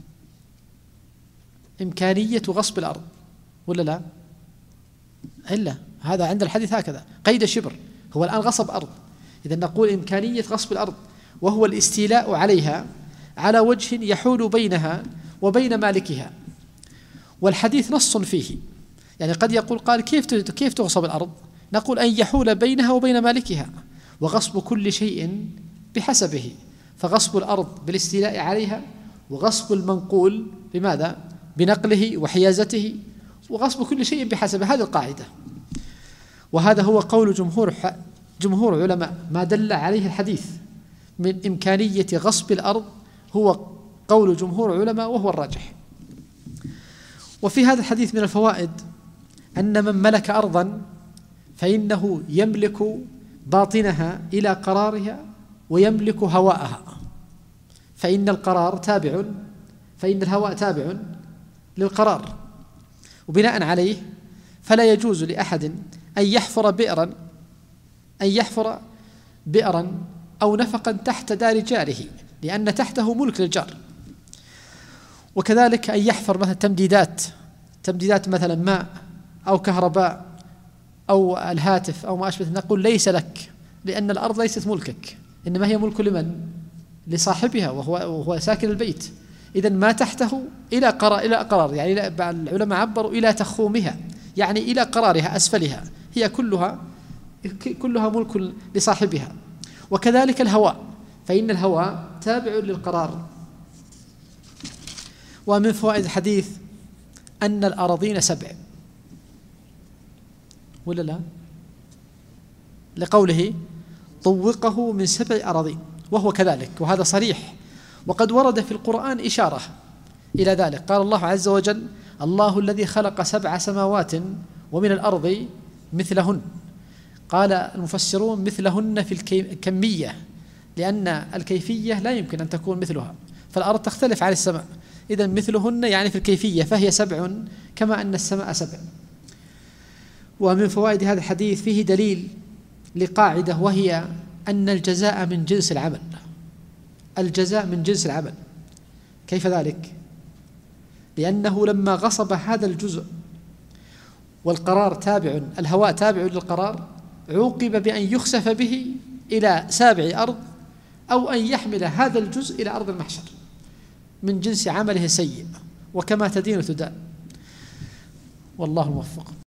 إمكانية غصب الأرض، ولا لا؟ إلا هذا عند الحديث هكذا قيد شبر، هو الآن غصب أرض، إذا نقول إمكانية غصب الأرض، وهو الاستيلاء عليها على وجه يحول بينها وبين مالكها. والحديث نص فيه، يعني قد يقول قال كيف كيف تغصب الأرض؟ نقول أن يحول بينها وبين مالكها، وغصب كل شيء بحسبه، فغصب الأرض بالاستيلاء عليها، وغصب المنقول بماذا؟ بنقله وحيازته، وغصب كل شيء بحسبه. هذه القاعدة، وهذا هو قول جمهور جمهور علماء ما دل عليه الحديث من إمكانية غصب الأرض، هو قول جمهور علماء وهو الراجح. وفي هذا الحديث من الفوائد أن من ملك أرضا فإنه يملك باطنها إلى قرارها ويملك هواءها، فإن القرار تابع فإن الهواء تابع للقرار، وبناء عليه فلا يجوز لأحد أن يحفر بئرا أن يحفر بئرا أو نفقا تحت دار جاره، لأن تحته ملك للجار. وكذلك أن يحفر مثلا تمديدات تمديدات مثلا ماء أو كهرباء أو الهاتف أو ما أشبه، نقول ليس لك، لأن الأرض ليست ملكك، إنما هي ملك لمن؟ لصاحبها، وهو وهو ساكن البيت. إذن ما تحته إلى قرار إلى قرار يعني العلماء عبروا إلى تخومها، يعني إلى قرارها أسفلها، هي كلها كلها ملك لصاحبها. وكذلك الهواء، فإن الهواء تابع للقرار. ومن فوائد الحديث أن الأراضين سبع، ولا لا؟ لقوله طوقه من سبع أراضين، وهو كذلك، وهذا صريح. وقد ورد في القرآن إشارة إلى ذلك، قال الله عز وجل: الله الذي خلق سبع سماوات ومن الأرض مثلهن. قال المفسرون مثلهن في الكمية، لأن الكيفية لا يمكن أن تكون مثلها، فالأرض تختلف عن السماء، إذن مثلهن يعني في الكيفية، فهي سبع كما أن السماء سبع. ومن فوائد هذا الحديث فيه دليل لقاعدة، وهي أن الجزاء من جنس العمل. الجزاء من جنس العمل. كيف ذلك؟ لأنه لما غصب هذا الجزء والقرار تابع، الهواء تابع للقرار، عوقب بأن يخسف به إلى سابع أرض، أو أن يحمل هذا الجزء إلى أرض المحشر من جنس عمله السيء، وكما تدين تدان. والله الموفق.